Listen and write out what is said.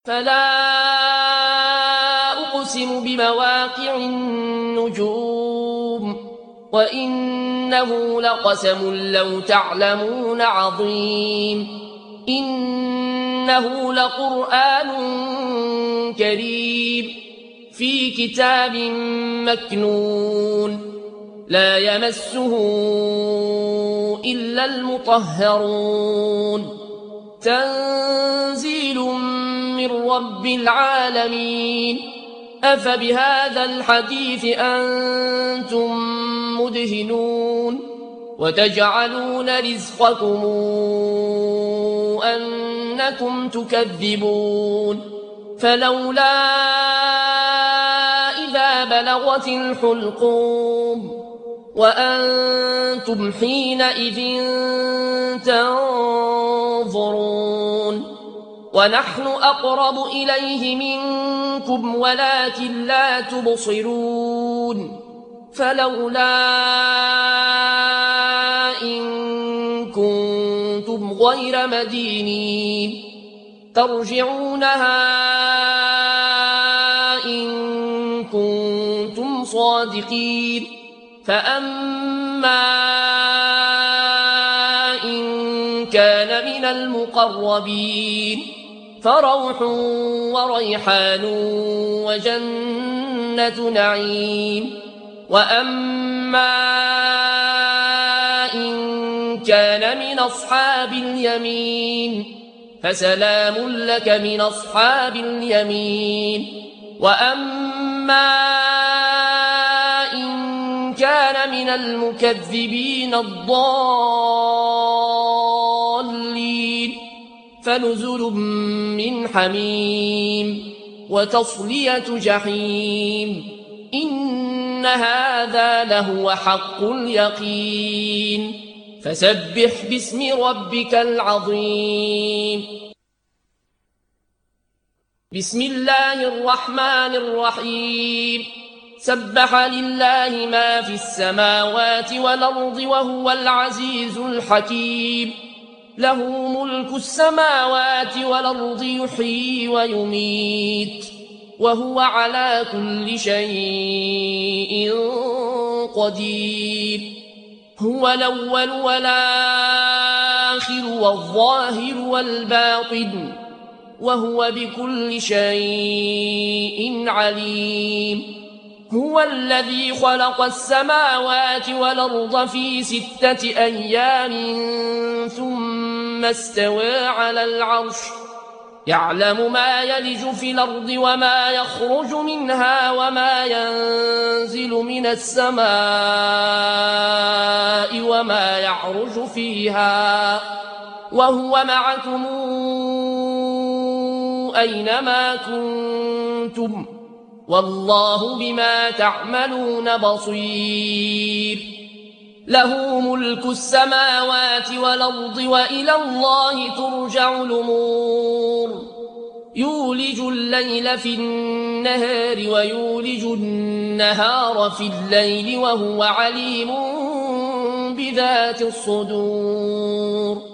فلا أقسم بمواقع النجوم وإنه لقسم لو تعلمون عظيم إنه لقرآن كريم في كتاب مكنون لا يمسه إلا المطهرون تنزيل من رب العالمين أفبهذا الحديث أنتم مدهنون وتجعلون رزقكم أنكم تكذبون فلولا إذا بلغت الحلقوم وأنتم حينئذ تنظرون ونحن أقرب إليه منكم ولكن لا تبصرون فلولا إن كنتم غير مدينين ترجعونها إن كنتم صادقين فأما إن كان من المقربين فروح وريحان وجنة نعيم وأما إن كان من أصحاب اليمين فسلام لك من أصحاب اليمين وأما إن كان من المكذبين الضالين فنزل من حميم وتصلية جحيم إن هذا لهو حق اليقين فسبح باسم ربك العظيم بسم الله الرحمن الرحيم سبح لله ما في السماوات والأرض وهو العزيز الحكيم له ملك السماوات والأرض يحيي ويميت وهو على كل شيء قدير هو الأول والآخر والظاهر والباطن وهو بكل شيء عليم هو الذي خلق السماوات والأرض في 6 أيام ثم استوى على العرش يعلم ما يلج في الأرض وما يخرج منها وما ينزل من السماء وما يعرج فيها وهو معكم أينما كنتم والله بما تعملون بصير له ملك السماوات والأرض وإلى الله ترجع الأمور يولج الليل في النهار ويولج النهار في الليل وهو عليم بذات الصدور